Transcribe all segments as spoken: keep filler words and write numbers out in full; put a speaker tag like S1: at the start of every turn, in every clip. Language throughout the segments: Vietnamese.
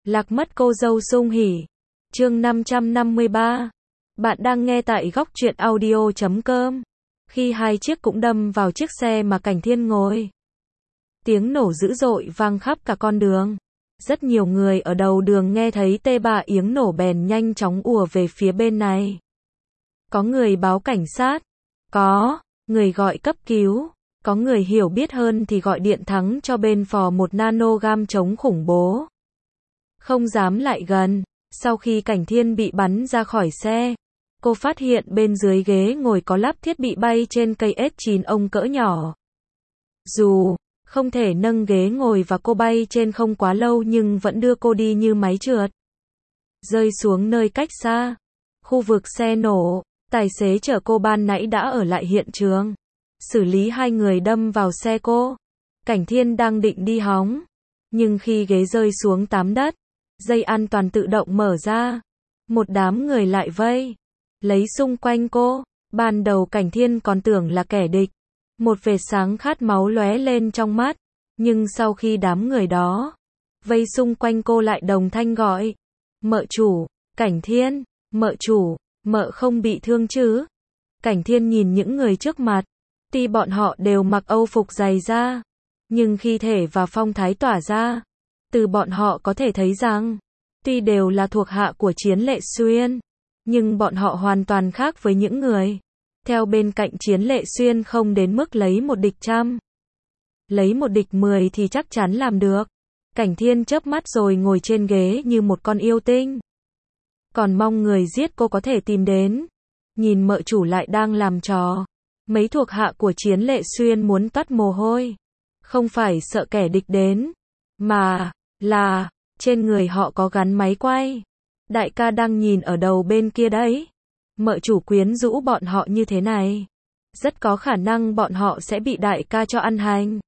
S1: Lạc mất cô dâu sung hỉ. Chương năm trăm năm mươi ba. Bạn đang nghe tại góc truyện audio chấm com. Khi hai chiếc cũng đâm vào chiếc xe mà Cảnh Thiên ngồi. Tiếng nổ dữ dội vang khắp cả con đường. Rất nhiều người ở đầu đường nghe thấy tê bà yếng nổ bèn nhanh chóng ùa về phía bên này. Có người báo cảnh sát. Có người gọi cấp cứu. Có người hiểu biết hơn thì gọi điện thắng cho bên phò một nanogam chống khủng bố. Không dám lại gần. Sau khi Cảnh Thiên bị bắn ra khỏi xe, cô phát hiện bên dưới ghế ngồi có lắp thiết bị bay trên cây ét chín ông cỡ nhỏ. Dù không thể nâng ghế ngồi và cô bay trên không quá lâu nhưng vẫn đưa cô đi như máy trượt. Rơi xuống nơi cách xa. Khu vực xe nổ, tài xế chở cô ban nãy đã ở lại hiện trường. Xử lý hai người đâm vào xe cô. Cảnh Thiên đang định đi hóng. Nhưng khi ghế rơi xuống tám đất, dây an toàn tự động mở ra. Một đám người lại vây lấy xung quanh cô. Ban đầu Cảnh Thiên còn tưởng là kẻ địch. Một vệt sáng khát máu lóe lên trong mắt. Nhưng sau khi đám người đó vây xung quanh cô lại đồng thanh gọi. Mợ chủ, Cảnh Thiên, mợ chủ, mợ không bị thương chứ? Cảnh Thiên nhìn những người trước mặt. Tuy bọn họ đều mặc âu phục dày da, nhưng khi thể và phong thái tỏa ra, từ bọn họ có thể thấy rằng, tuy đều là thuộc hạ của Chiến Lệ Xuyên, nhưng bọn họ hoàn toàn khác với những người theo bên cạnh Chiến Lệ Xuyên không đến mức lấy một địch trăm. Lấy một địch mười thì chắc chắn làm được. Cảnh Thiên chớp mắt rồi ngồi trên ghế như một con yêu tinh. Còn mong người giết cô có thể tìm đến. Nhìn mợ chủ lại đang làm trò. Mấy thuộc hạ của Chiến Lệ Xuyên muốn toát mồ hôi. Không phải sợ kẻ địch đến, mà là trên người họ có gắn máy quay. Đại ca đang nhìn ở đầu bên kia đấy. Mợ chủ quyến rũ bọn họ như thế này, rất có khả năng bọn họ sẽ bị đại ca cho ăn hành.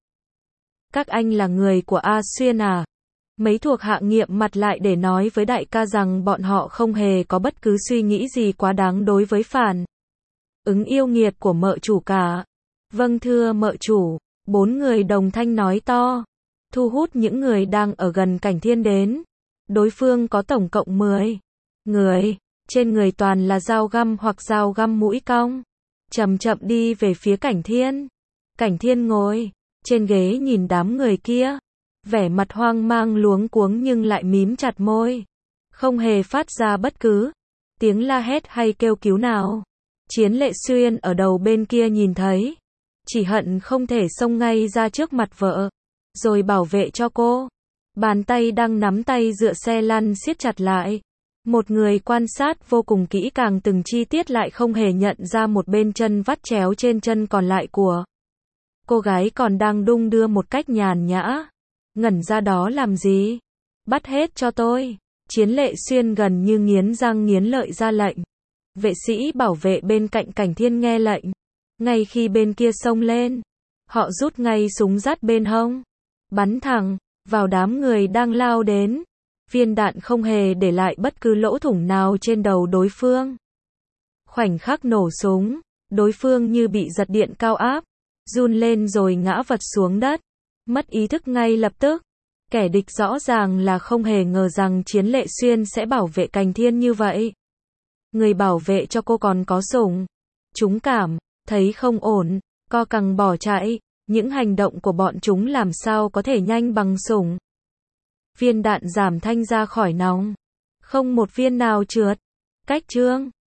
S1: Các anh là người của A Xuyên à? Mấy thuộc hạ nghiệm mặt lại để nói với đại ca rằng bọn họ không hề có bất cứ suy nghĩ gì quá đáng đối với phản ứng yêu nghiệt của mợ chủ cả. Vâng thưa mợ chủ. Bốn người đồng thanh nói to, thu hút những người đang ở gần Cảnh Thiên đến. Đối phương có tổng cộng mười người, trên người toàn là dao găm hoặc dao găm mũi cong. Chậm chậm đi về phía Cảnh Thiên. Cảnh Thiên ngồi trên ghế nhìn đám người kia, vẻ mặt hoang mang luống cuống nhưng lại mím chặt môi, không hề phát ra bất cứ tiếng la hét hay kêu cứu nào. Chiến Lệ Xuyên ở đầu bên kia nhìn thấy, chỉ hận không thể xông ngay ra trước mặt vợ, rồi bảo vệ cho cô. Bàn tay đang nắm tay dựa xe lăn siết chặt lại. Một người quan sát vô cùng kỹ càng từng chi tiết lại không hề nhận ra một bên chân vắt chéo trên chân còn lại của cô gái còn đang đung đưa một cách nhàn nhã. Ngẩn ra đó làm gì? Bắt hết cho tôi. Chiến Lệ Xuyên gần như nghiến răng nghiến lợi ra lệnh. Vệ sĩ bảo vệ bên cạnh Cảnh Thiên nghe lệnh. Ngay khi bên kia xông lên, họ rút ngay súng dắt bên hông, bắn thẳng vào đám người đang lao đến. Viên đạn không hề để lại bất cứ lỗ thủng nào trên đầu đối phương. Khoảnh khắc nổ súng, đối phương như bị giật điện cao áp, run lên rồi ngã vật xuống đất, mất ý thức ngay lập tức. Kẻ địch rõ ràng là không hề ngờ rằng Chiến Lệ Xuyên sẽ bảo vệ Cảnh Thiên như vậy. Người bảo vệ cho cô còn có sủng. Chúng cảm thấy không ổn, co cẳng bỏ chạy. Những hành động của bọn chúng làm sao có thể nhanh bằng sủng. Viên đạn giảm thanh ra khỏi nòng, không một viên nào trượt. Cách chương